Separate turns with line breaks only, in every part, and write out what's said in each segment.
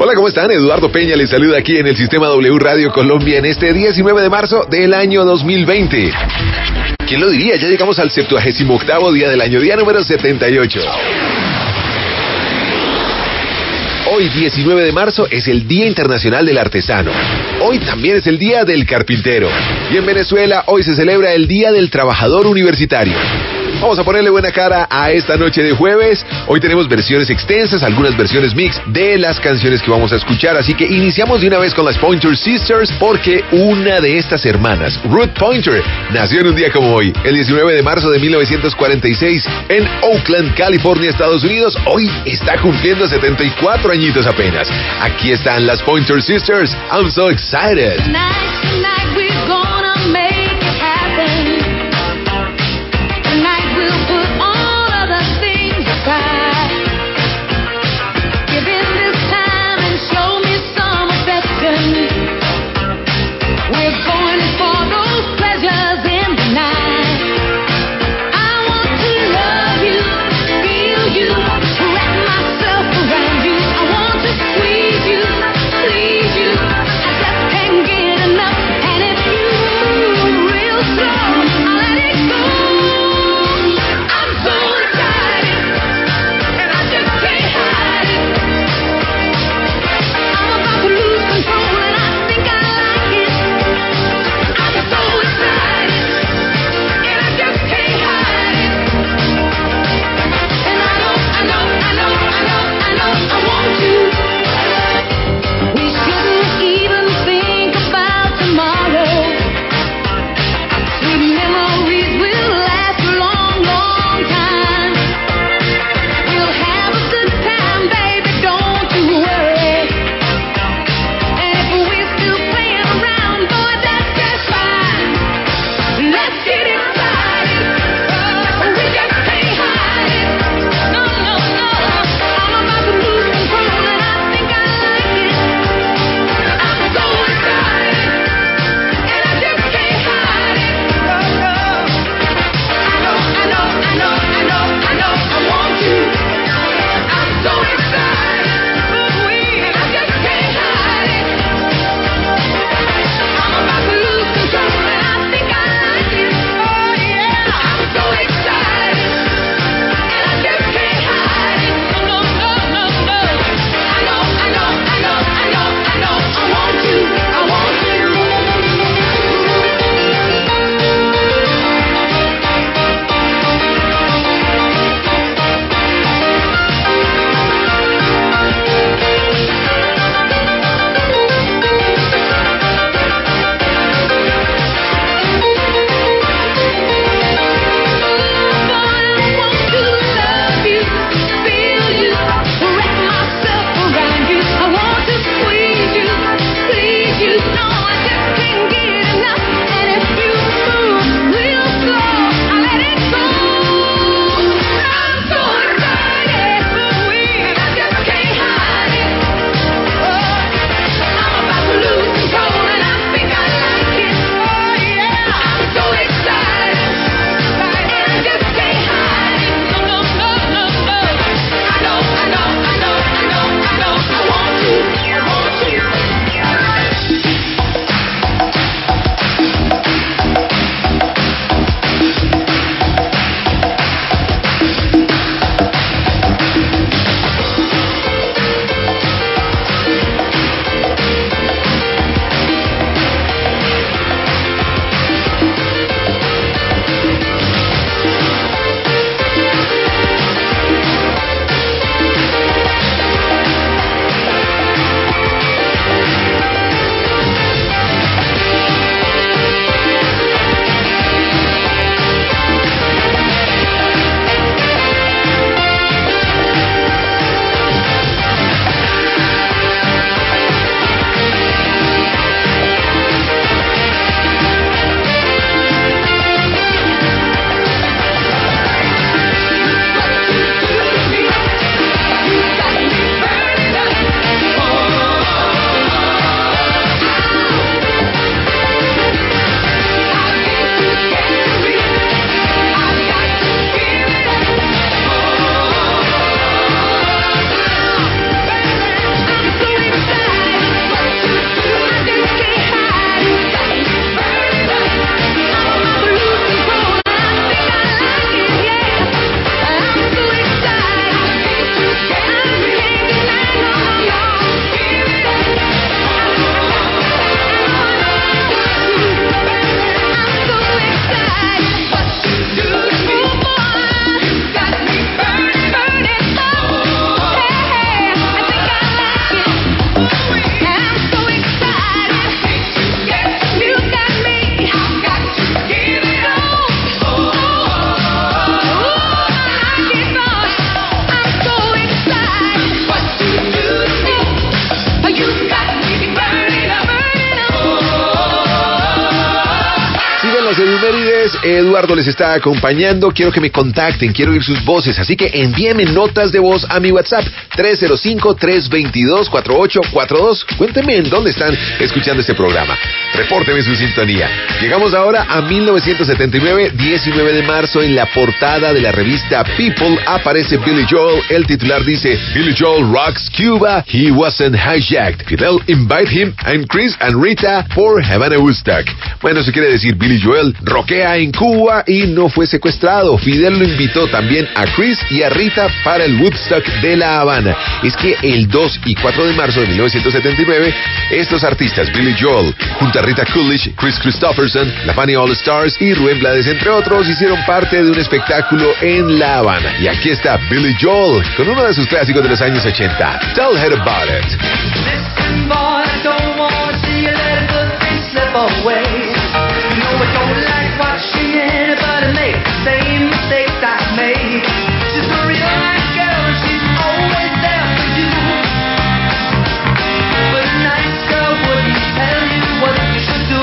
Hola, ¿cómo están? Eduardo Peña les saluda aquí en el Sistema W Radio Colombia en este 19 de marzo del año 2020. ¿Quién lo diría? Ya llegamos al 78º día del año, día número 78. Hoy, 19 de marzo, es el Día Internacional del Artesano. Hoy también es el Día del Carpintero. Y en Venezuela, hoy se celebra el Día del Trabajador Universitario. Vamos a ponerle buena cara a esta noche de jueves. Hoy tenemos versiones extensas, algunas versiones mix de las canciones que vamos a escuchar. Así que iniciamos de una vez con las Pointer Sisters, porque una de estas hermanas, Ruth Pointer, nació en un día como hoy, el 19 de marzo de 1946, en Oakland, California, Estados Unidos. Hoy está cumpliendo 74 añitos apenas. Aquí están las Pointer Sisters. I'm so excited.
Tonight we're gonna make it happen. Tonight we'll put all other things aside. Give in this time and show me some affection. We're going for those pleasures in the night. I want to love you, feel you, wrap myself around you. I want to squeeze you, please you. I just can't get enough.
ustedes. Eduardo les está acompañando. Quiero que me contacten, quiero oír sus voces. Así que envíenme notas de voz a mi WhatsApp 305-322-4842. Cuéntenme en dónde están escuchando este programa. Repórteme su sintonía. Llegamos ahora a 1979, 19 de marzo. En la portada de la revista People aparece Billy Joel. El titular dice: Billy Joel rocks Cuba. He wasn't hijacked. Fidel invite him and Chris and Rita for Havana Woodstock. Bueno, eso quiere decir Billy Joel rockea en Cuba y no fue secuestrado. Fidel lo invitó también a Chris y a Rita para el Woodstock de La Habana. Es que el 2 y 4 de marzo de 1979, estos artistas, Billy Joel, junto a Rita Coolidge, Chris Christopherson, la Funny All Stars y Rubén Blades, entre otros, hicieron parte de un espectáculo en La Habana. Y aquí está Billy Joel con uno de sus clásicos de los años 80, Tell Her About It.
Listen, boy, I don't want to see you let a good thing slip away. You know I don't like watching anybody make the same mistakes I made. She's a real nice girl and she's always there for you. But a nice girl wouldn't tell you what you should do.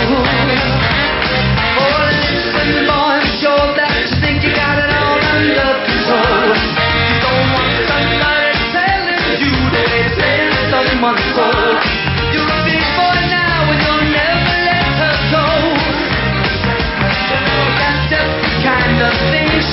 Oh, listen, boy, I'm sure that you think you got it all under control. You don't want somebody telling you the way to send someone's soul. You're a big boy now and you'll never let her go. That's just the kind of thing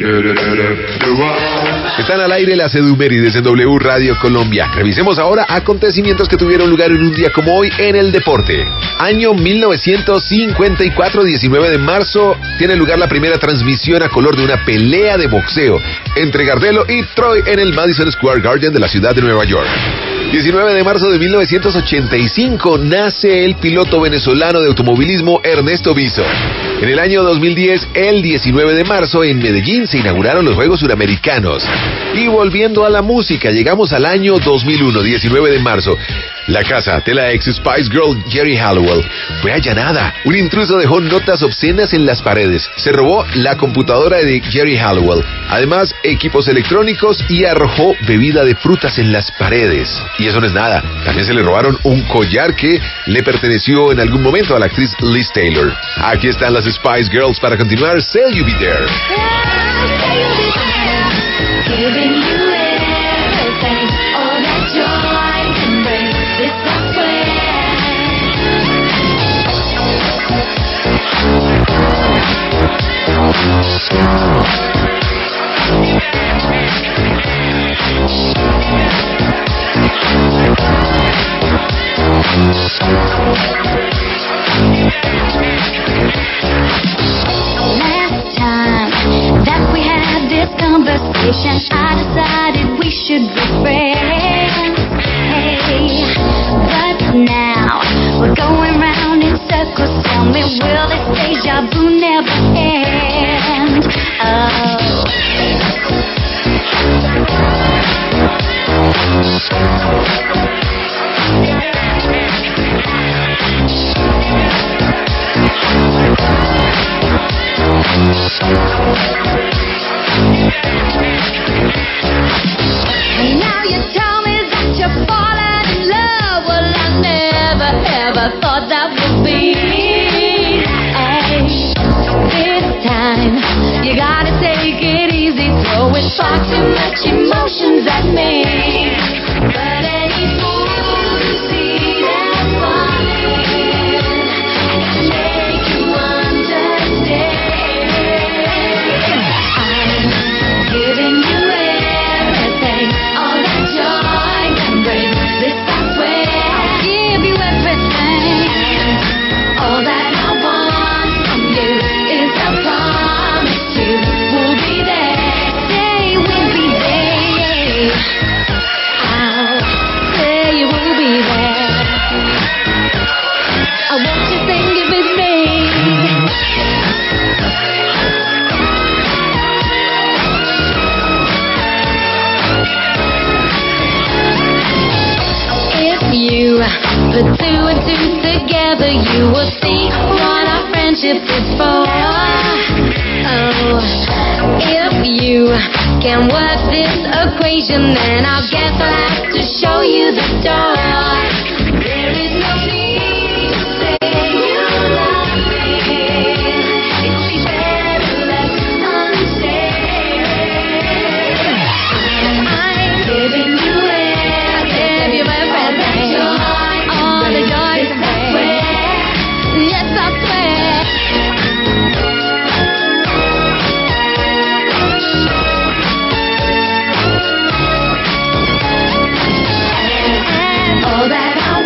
Están al aire las Edumérides en W Radio Colombia. Revisemos ahora acontecimientos que tuvieron lugar en un día como hoy en el deporte. Año 1954, 19 de marzo, tiene lugar la primera transmisión a color de una pelea de boxeo entre Gardelo y Troy en el Madison Square Garden de la ciudad de Nueva York. 19 de marzo de 1985 nace el piloto venezolano de automovilismo Ernesto Bizo. En el año 2010, el 19 de marzo, en Medellín se inauguraron los Juegos Suramericanos. Y volviendo a la música, llegamos al año 2001, 19 de marzo. La casa de la ex Spice Girl Geri Halliwell fue allanada. Un intruso dejó notas obscenas en las paredes. Se robó la computadora de Geri Halliwell, además equipos electrónicos, y arrojó bebida de frutas en las paredes. Y eso no es nada. También se le robaron un collar que le perteneció en algún momento a la actriz Liz Taylor. Aquí están las Spice Girls para continuar. Say You Be There.
Giving you everything, all that joy can bring. This I Last time that we had this conversation, I decided we should be friends. Hey, but now we're going round in circles. Tell me, will this deja vu never end? Oh. Now you tell me that you're falling in love. Well, I never ever thought that would be. Hey, this time you gotta take it easy, throwing far too much emotions at me. But any fool who sees that's funny, I can make you understand. I'm giving you everything, all that joy can bring. This I swear, I'll give you everything. All that I want from you is a promise you will be there. Say we'll be there. I'll say you will be there. I want you sing it with me. If you put two and two together, you will see what our friendship is for. Oh, if you can work this equation, then I guess I'll have to show you the door. There is no need to say you love me. It would be better left unsaid. I'm giving you everything, all the joy can bring. Yes, I swear. And all that I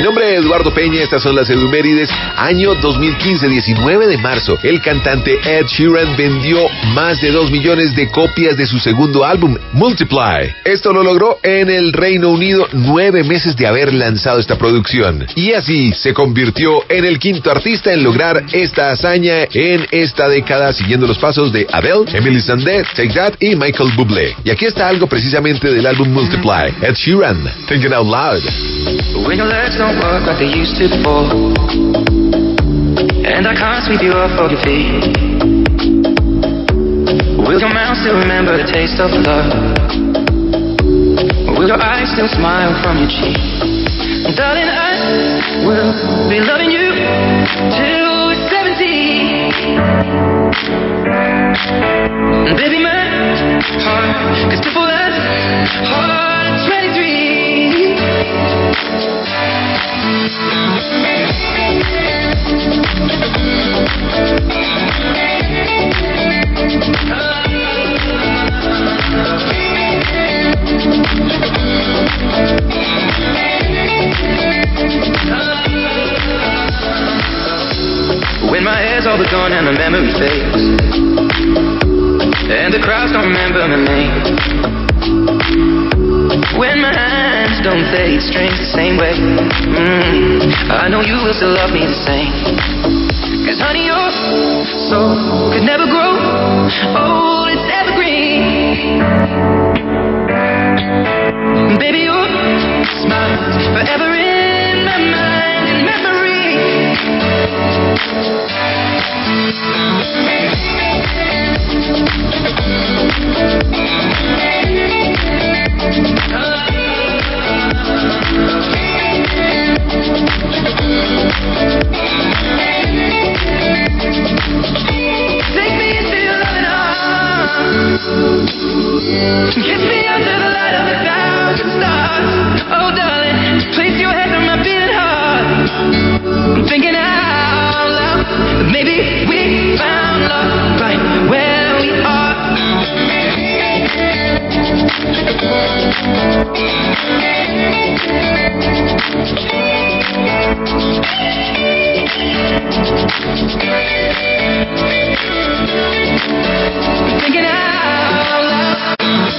Mi nombre es Eduardo Peña, estas son las Edumérides, año 2015, 19 de marzo. El cantante Ed Sheeran vendió más de 2 millones de copias de su segundo álbum, Multiply. Esto lo logró en el Reino Unido 9 meses de haber lanzado esta producción. Y así se convirtió en el quinto artista en lograr esta hazaña en esta década, siguiendo los pasos de Adele, Emily Sandé, Take That y Michael Bublé. Y aquí está algo precisamente del álbum Multiply. Ed Sheeran, Thinking Out Loud.
When your legs don't work like they used to before, and I can't sweep you off of your feet, will your mouth still remember the taste of love? Will your eyes still smile from your cheek? Darling, I will be loving you till we're 70. And baby, my heart can still fall as hard at 23. When my hair's all but gone and the memory fades, and the crowds don't remember my name, when my hands don't fade strings the same way, I know you will still love me the same. Cause honey, your soul could never grow old, it's evergreen. Baby, your smile's forever in my mind and memory. Take me into your loving arms, kiss me under the light of 1,000 stars. Oh darling, place your head on my beating heart. I'm thinking out loud that maybe we found love right where we are. I'm thinking out loud.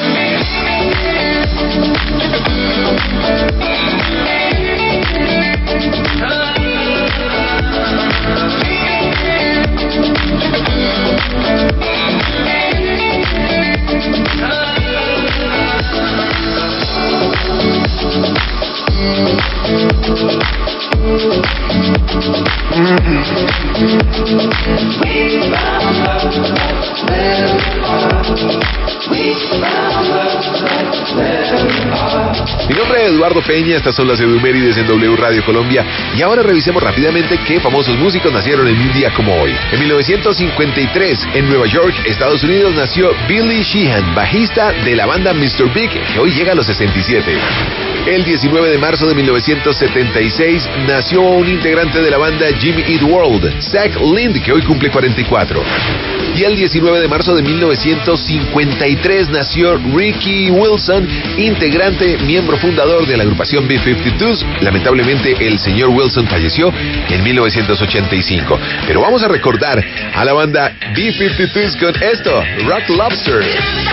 Mi nombre es Eduardo Peña, estas son las Edumérides en W Radio Colombia y ahora revisemos rápidamente qué famosos músicos nacieron en un día como hoy. En 1953, en Nueva York, Estados Unidos, nació Billy Sheehan, bajista de la banda Mr. Big, que hoy llega a los 67. El 19 de marzo de 1976 nació un integrante de la banda Jimmy Eat World, Zach Lind, que hoy cumple 44. Y el 19 de marzo de 1953 nació Ricky Wilson, integrante, miembro fundador de la agrupación B-52s. Lamentablemente el señor Wilson falleció en 1985. Pero vamos a recordar a la banda B-52s con esto, Rock Lobster.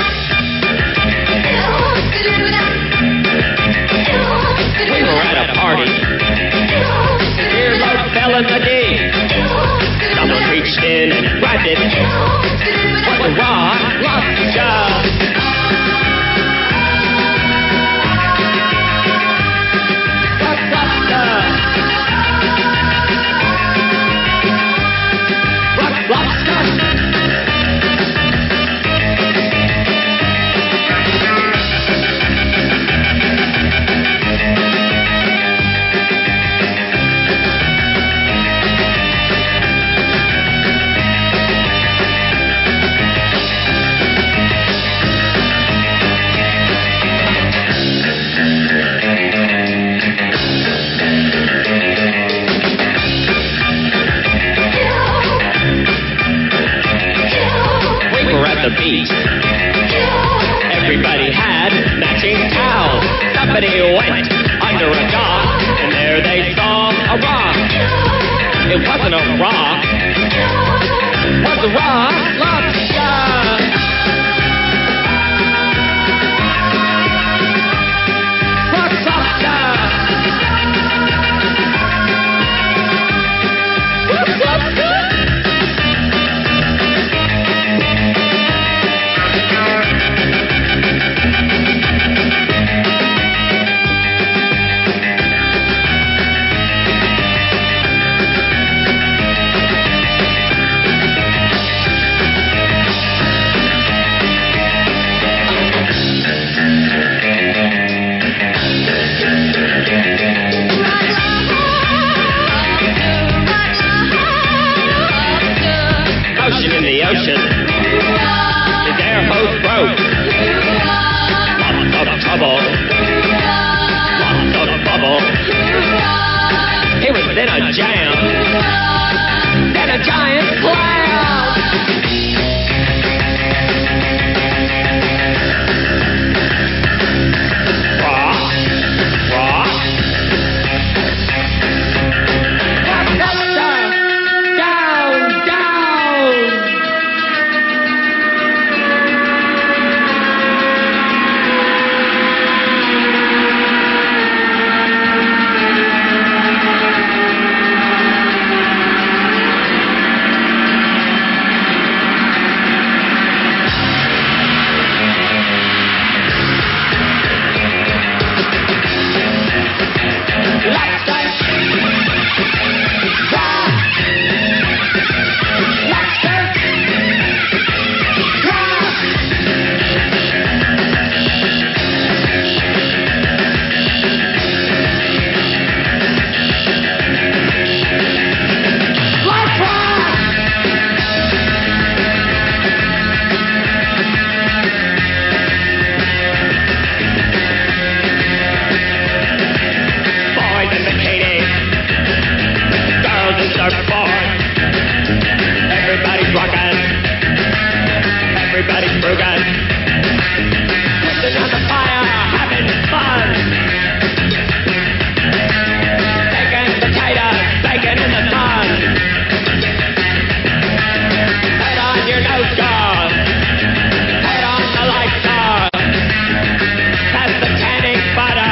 We were at a party. Here Lord fell in the deep. Someone reached in and grabbed it. What the rock lobster? then a jam, then a giant clam. Rock, rock. Up, up, down, down, down. Everybody's rockin', everybody's broken. Sitting on the fire, having fun. Taking potatoes, baking in the sun. Put on your nose guard, put on the light guard. That's the tanning butter.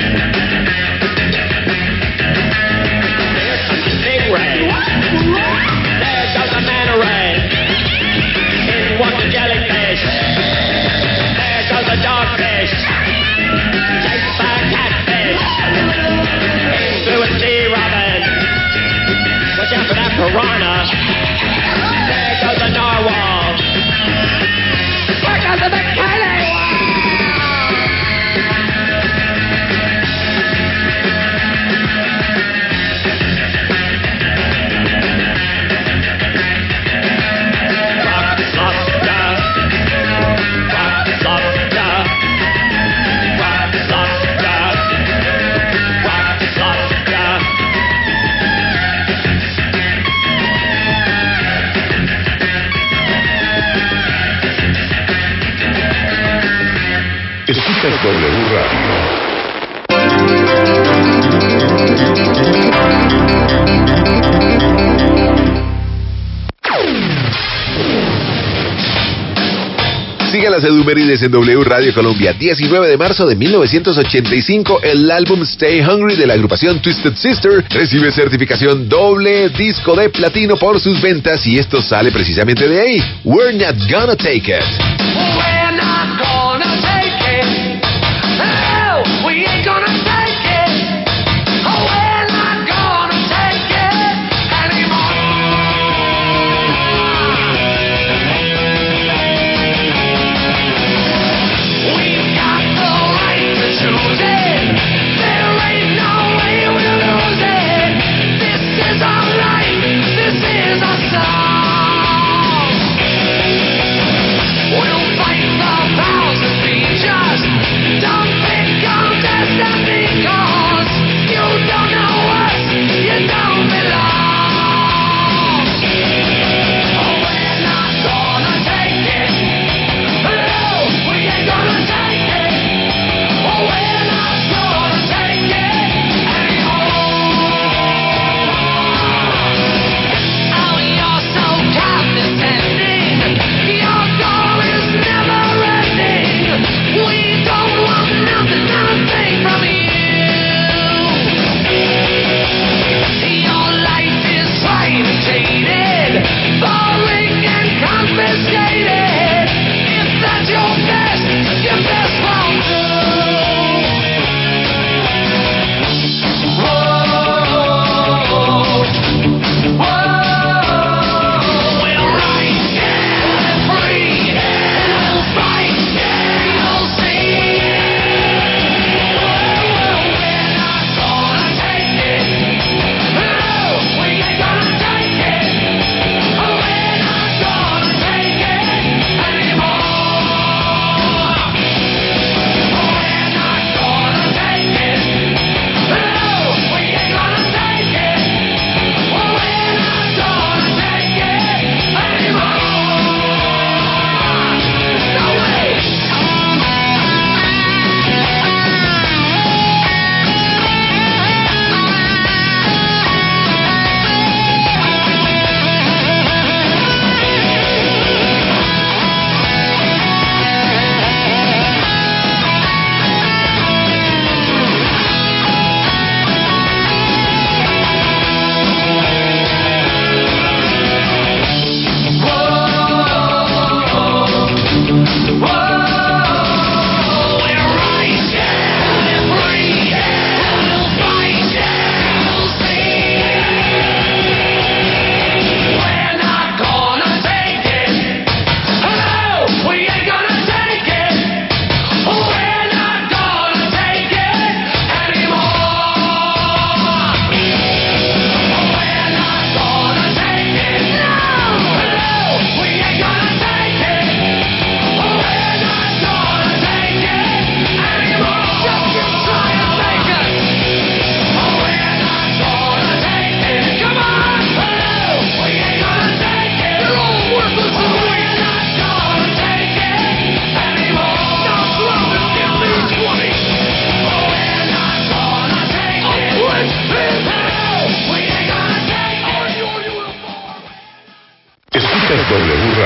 Here comes the stingray. There goes a manta ray. In walks a jellyfish. There goes a dogfish. Chased by a catfish. In flew a sea robin. Watch out for that piranha. There goes a narwhal. There goes a bikini whale.
Escuchas W Radio.
Sigue las edumérides en W Radio Colombia. 19 de marzo de 1985, el álbum Stay Hungry de la agrupación Twisted Sister recibe certificación doble disco de platino por sus ventas y esto sale precisamente de ahí. We're Not Gonna Take It.
We're not gonna take it. No, we ain't gonna take it. Oh, we're not gonna take it anymore. We've got the right to choose it. There ain't no way we'll lose it. This is our life. This is our song. We'll fight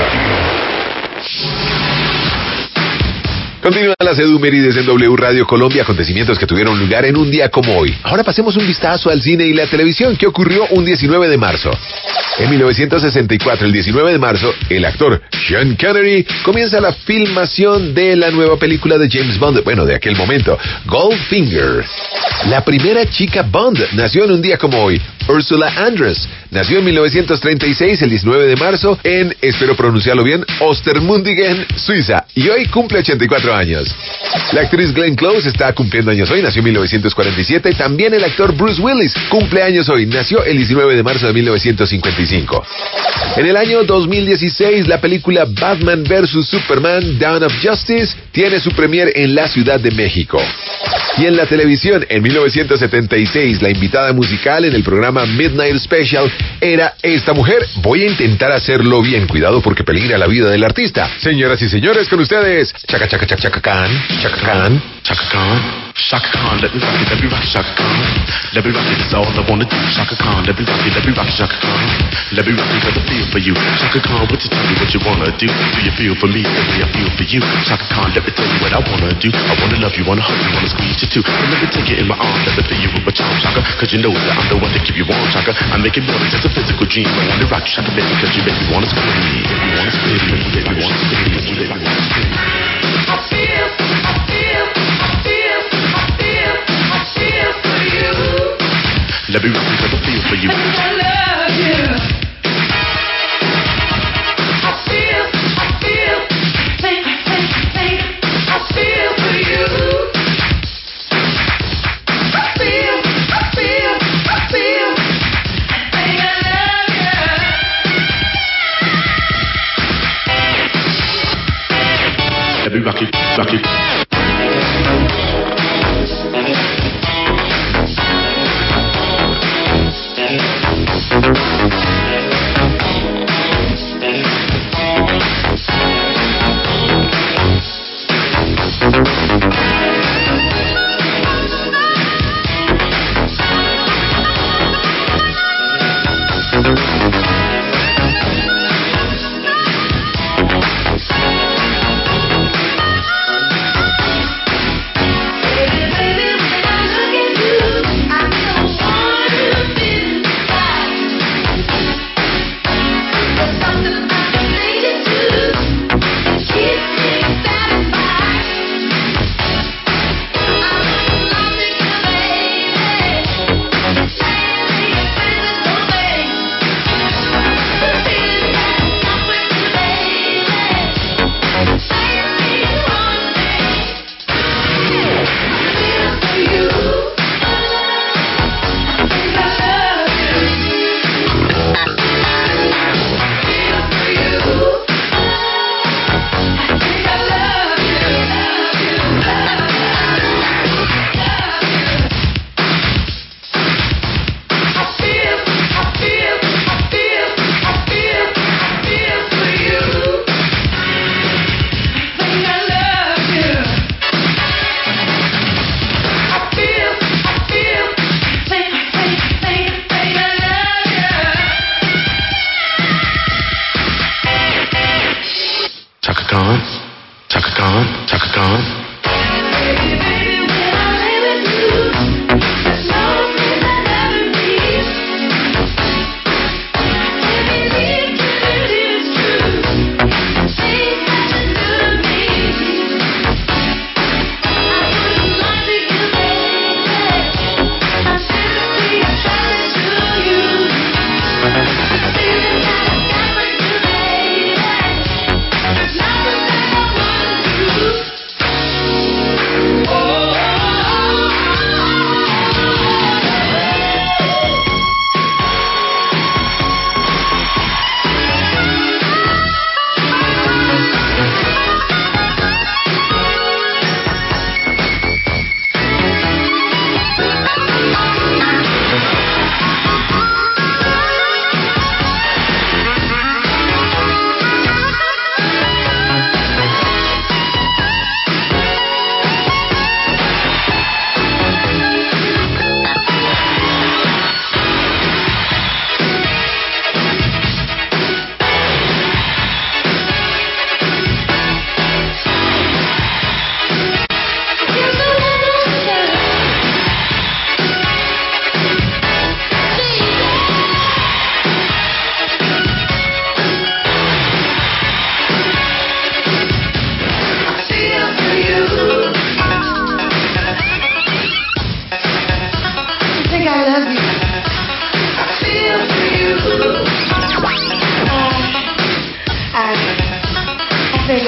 Continúan las edumérides en W Radio Colombia, acontecimientos que tuvieron lugar en un día como hoy. Ahora pasemos un vistazo al cine y la televisión. ¿Qué ocurrió un 19 de marzo? En 1964, el 19 de marzo, el actor Sean Connery comienza la filmación de la nueva película de James Bond, bueno, de aquel momento, Goldfinger. La primera chica Bond nació en un día como hoy. Ursula Andress nació en 1936, el 19 de marzo, en, espero pronunciarlo bien, Ostermundigen, Suiza, y hoy cumple 84 años. La actriz Glenn Close está cumpliendo años hoy, nació en 1947. También el actor Bruce Willis cumple años hoy, nació el 19 de marzo de 1955. En el año 2016, la película Batman vs. Superman, Dawn of Justice, tiene su premier en la Ciudad de México. Y en la televisión, en 1976, la invitada musical en el programa Midnight Special era esta mujer. Voy a intentar hacerlo bien, cuidado porque peligra la vida del artista. Señoras y señores, con ustedes, Chaka Chaka Chaka Chaka Khan, Chaka Khan, Chaka Khan,
Shaka Khan, let me rock it, Shaka Khan. Let me rock it, that's all I wanna do. Shaka Khan, let me rock it, Shaka Khan. Let me rock it, cause I feel for you. Shaka Khan, what you tell me what you wanna do? Do you feel for me the way I feel for you? Shaka Khan, let me tell you what I wanna do. I wanna love you, wanna hug you, wanna squeeze you too. And let me take you in my arms, let me fill you with my charm, Shaka. Cause you know that I'm the one to keep you warm, Shaka. I make it more than just a physical dream. I wanna rock you, Shaka, baby, cause you make me wanna scream. You wanna scream, you make me wanna scream, you make me wanna scream.
I feel for you.
Let me rock you, cause I feel for you.
I love you. I feel for you.
Let me rock it, rock it.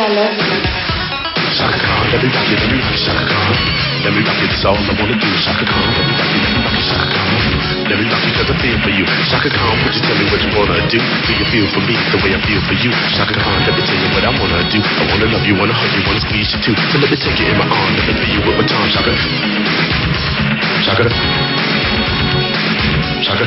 I love you.
Shaka Khan, let me rock you, Shaka Khan. Let me rock you, that's all I wanna do, Shaka Khan. Let me rock you, Shaka Khan. Let me rock you 'cause I feel for you, Shaka Khan. Would you tell me what you wanna do? Do you feel for me the way I feel for you, Shaka Khan? Let me tell you what I wanna do. I wanna love you, wanna hug you, wanna squeeze you too. So let me take you in my arm, let me feel you with my tongue, Shaka. Shaka. Shaka.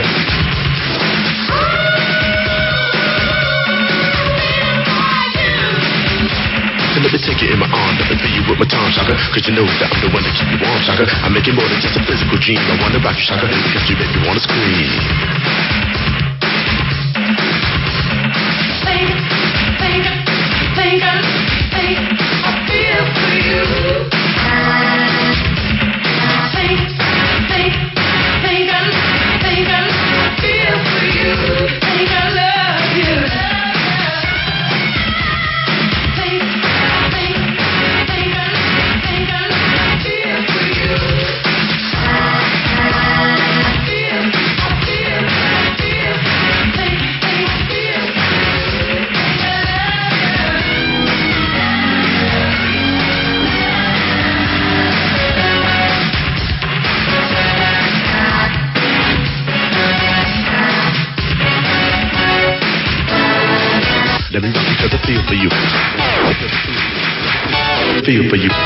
So let me take you in my arm, let me feel you with my tongue, Shaka. 'Cause you know that I'm the one that keep you warm, Shaka. I make it more than just a physical dream. I wanna rock you, Shaka, because you make me wanna scream. Let me rock you 'cause I feel for you. Feel for you.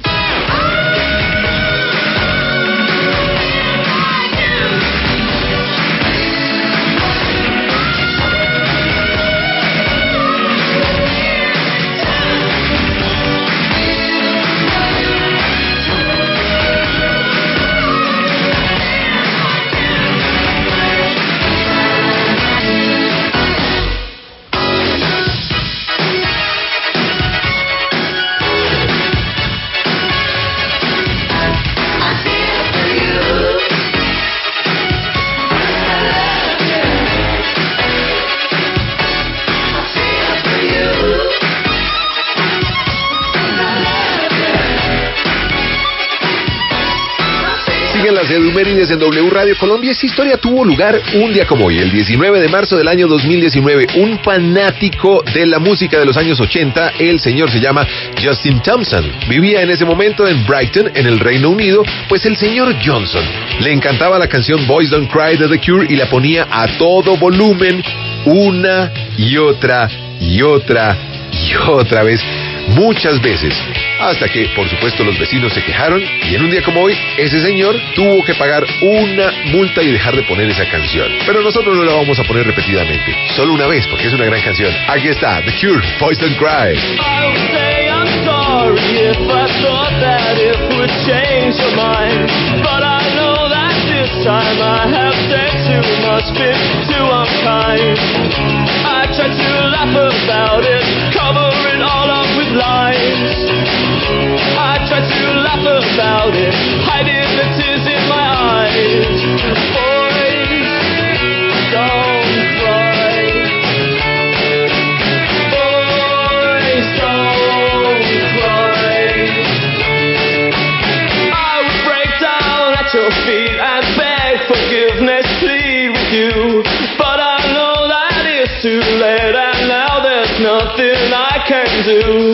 Siguen las efemérides en W Radio Colombia. Esta historia tuvo lugar un día como hoy, el 19 de marzo del año 2019. Un fanático de la música de los años 80, el señor se llama Justin Thompson. Vivía en ese momento en Brighton, en el Reino Unido, pues el señor Johnson le encantaba la canción Boys Don't Cry de The Cure y la ponía a todo volumen una y otra y otra y otra vez, muchas veces, hasta que, por supuesto, los vecinos se quejaron y en un día como hoy, ese señor tuvo que pagar una multa y dejar de poner esa canción. Pero nosotros no la vamos a poner repetidamente, solo una vez, porque es una gran canción. Aquí está, The Cure, Boys Don't Cry.
I would say I'm sorry if I thought that it would change your mind. But I know that this time I have said too much, been too unkind. I tried to laugh about it, cover it all up with lies. I tried to laugh about it, hiding the tears in my eyes. Boys, don't cry. Boys, don't cry. I would break down at your feet and beg forgiveness, plead with you. But I know that it's too late and now there's nothing I can do.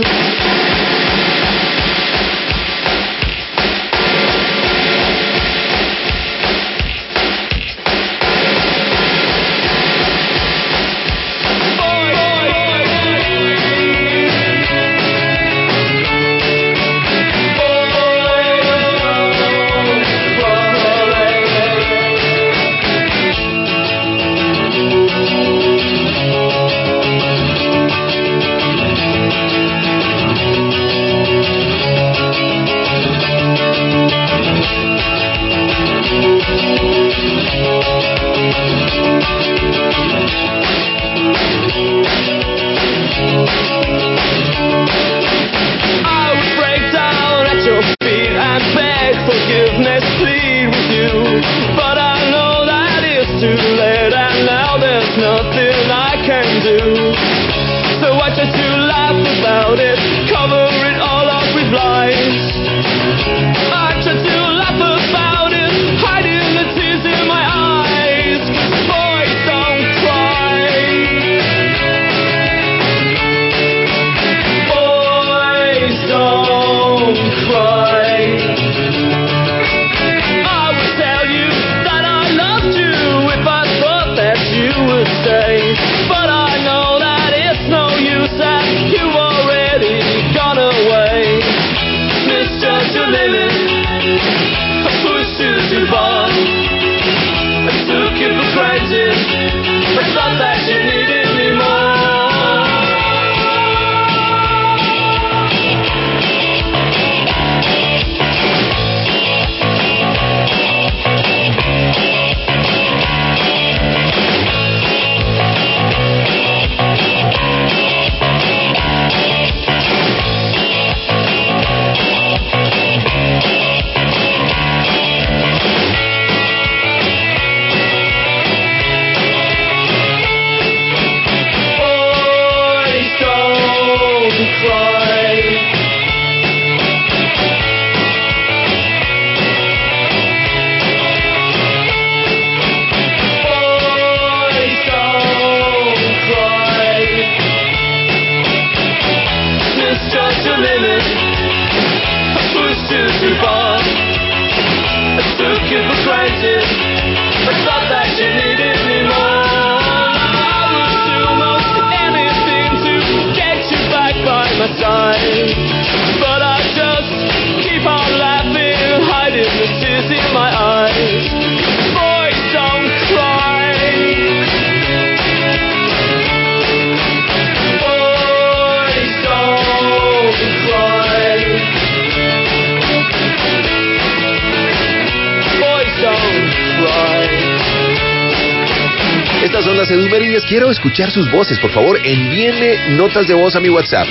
Estas son las Edumerillas. Quiero escuchar sus voces, por favor. Envíenme notas de voz a mi WhatsApp,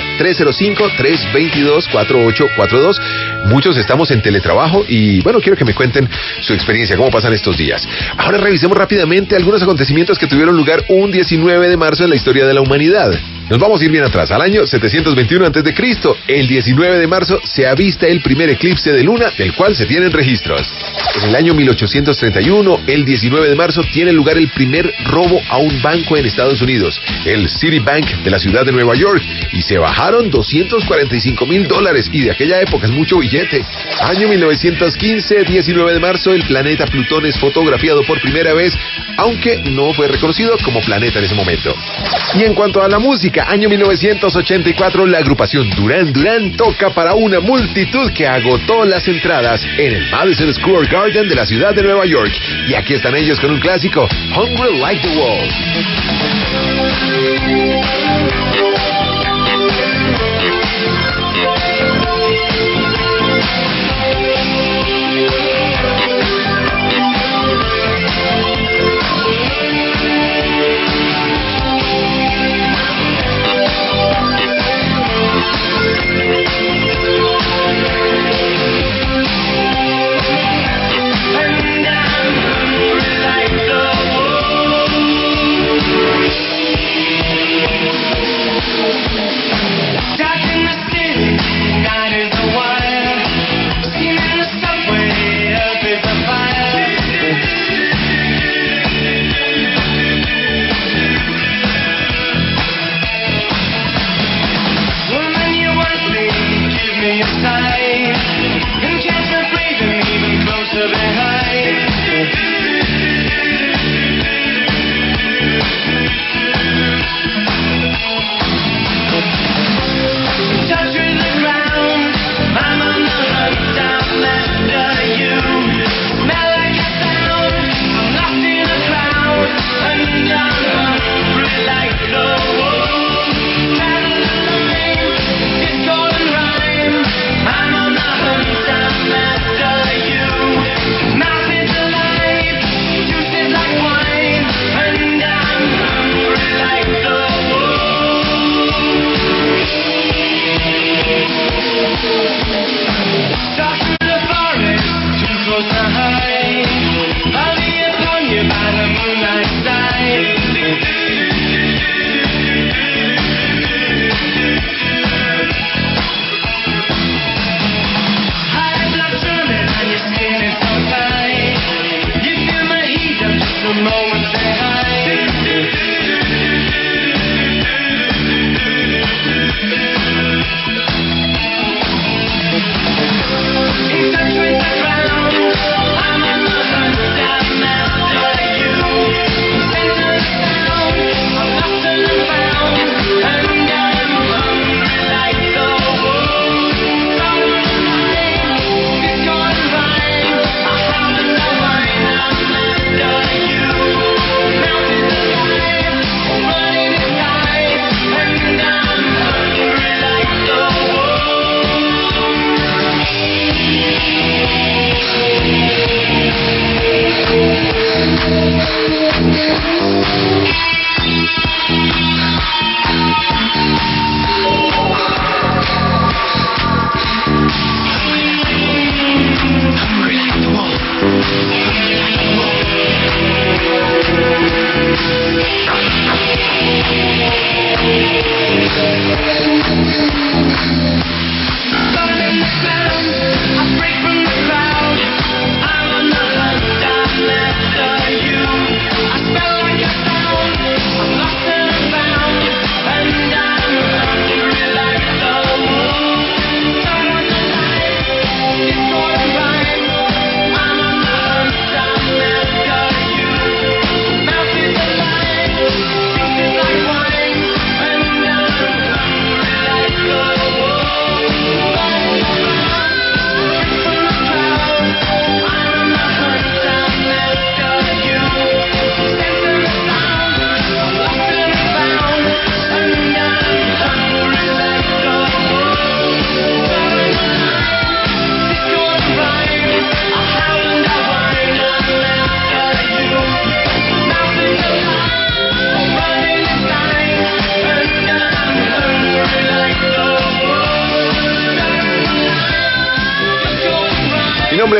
305-322-4842. Muchos estamos en teletrabajo y, bueno, quiero que me cuenten su experiencia, cómo pasan estos días. Ahora revisemos rápidamente algunos acontecimientos que tuvieron lugar un 19 de marzo en la historia de la humanidad. Nos vamos a ir bien atrás, al año 721 a.C. El 19 de marzo se avista el primer eclipse de luna, del cual se tienen registros. En el año 1831, el 19 de marzo, tiene lugar el primer robo a un banco en Estados Unidos, el Citibank de la ciudad de Nueva York, y se bajaron $245,000, y de aquella época es mucho billete. Año 1915, 19 de marzo, el planeta Plutón es fotografiado por primera vez, aunque no fue reconocido como planeta en ese momento. Y en cuanto a la música, año 1984, la agrupación Duran Duran toca para una multitud que agotó las entradas en el Madison Square Garden de la ciudad de Nueva York. Y aquí están ellos con un clásico, Hungry Like the Wolf.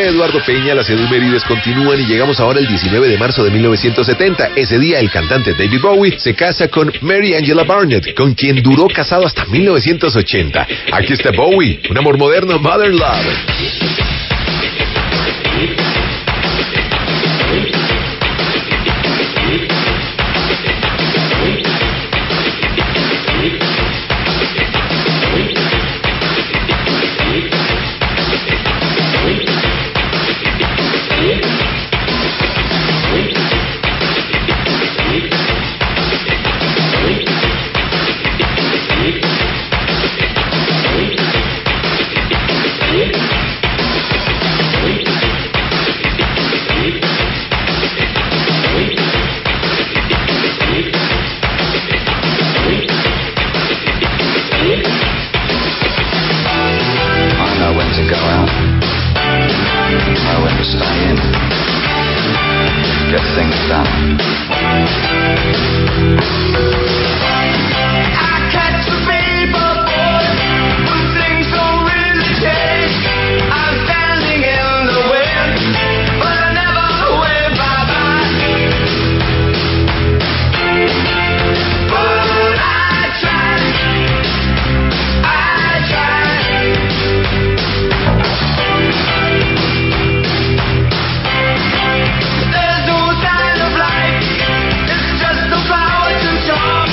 fue Eduardo Peña, las efemérides continúan y llegamos ahora el 19 de marzo de 1970. Ese día el cantante David Bowie se casa con Mary Angela Barnett, con quien duró casado hasta 1980. Aquí está Bowie, un amor moderno, Modern Love.
There's no sign of life, it's just a flower to talk.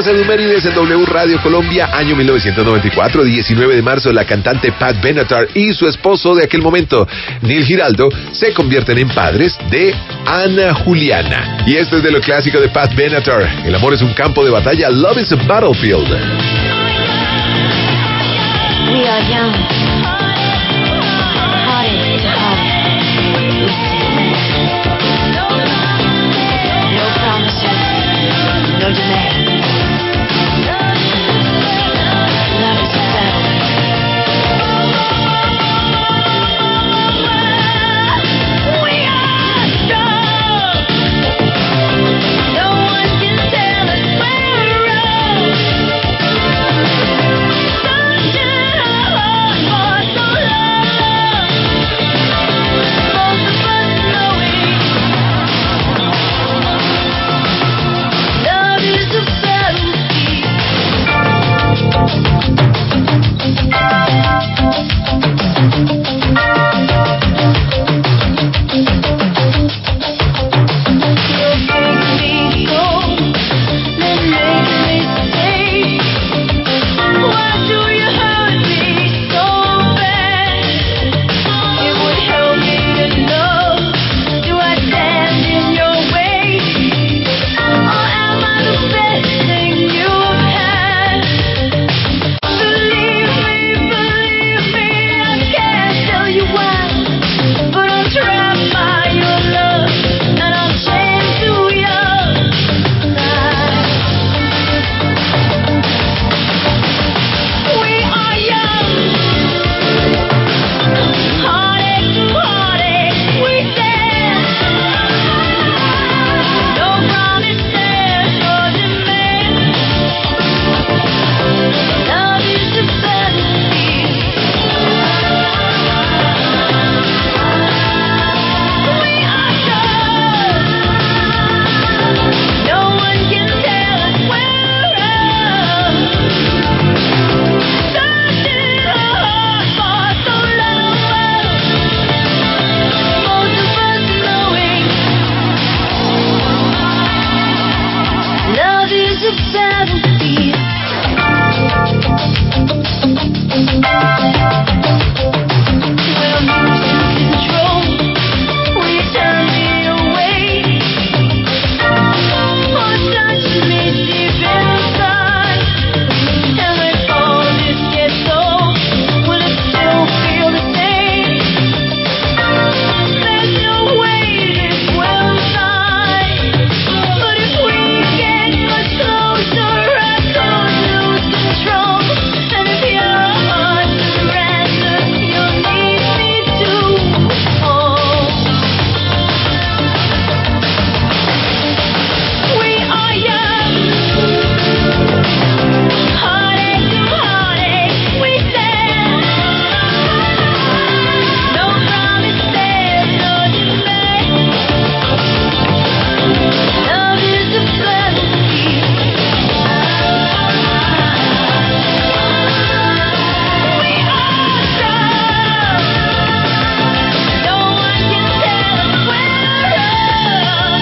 las Edumérides en W Radio Colombia, año 1994, 19 de marzo, la cantante Pat Benatar y su esposo de aquel momento, Neil Giraldo, se convierten en padres de Ana Juliana. Y esto es de lo clásico de Pat Benatar: el amor es un campo de batalla, love is a battlefield.
We are young, heartache to heartache, we stand. No promises, no demands. Love is a battle. We are strong. No one can tell us we're wrong. Searching our hearts for so long. Both of us knowing love is a battlefield. You'll make me go, then make me stay. Why do you hurt me so bad? It would help me to know, do I stand in your way? Or am I the best thing you've had? Believe me, I can't tell you why, but I'm trapped by your love, and I'm chained to your side. We are young, heartache to heartache, we stand. No promises, no demands. Love is a battlefield. We are strong. No one can tell us we're wrong. Searching our hearts for so long. Both of us knowing love is a battlefield. When I'm losing control, will you turn me away? Or touch me deep inside? And when all this gets old, will it still feel the same? There's no way this will die. But if we get much closer, I could lose control. And if your heart surrenders, you'll need me to hold. We are young, heartache to heartache, we stand. No promises, no demands. Love is a battlefield. We are strong. No one can tell us we're wrong.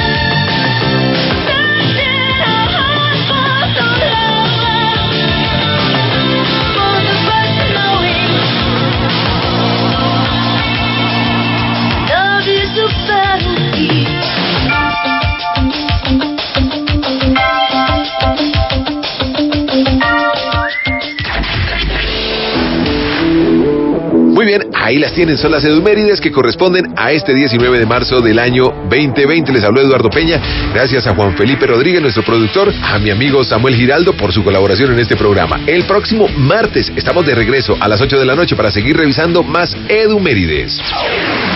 Searching our hearts for so long. Both of us knowing love is a battlefield.
Muy bien, ahí las tienen, son las Edumérides que corresponden a este 19 de marzo del año 2020. Les habló Eduardo Peña, gracias a Juan Felipe Rodríguez, nuestro productor, a mi amigo Samuel Giraldo por su colaboración en este programa. El próximo martes estamos de regreso a las 8 de la noche para seguir revisando más Edumérides.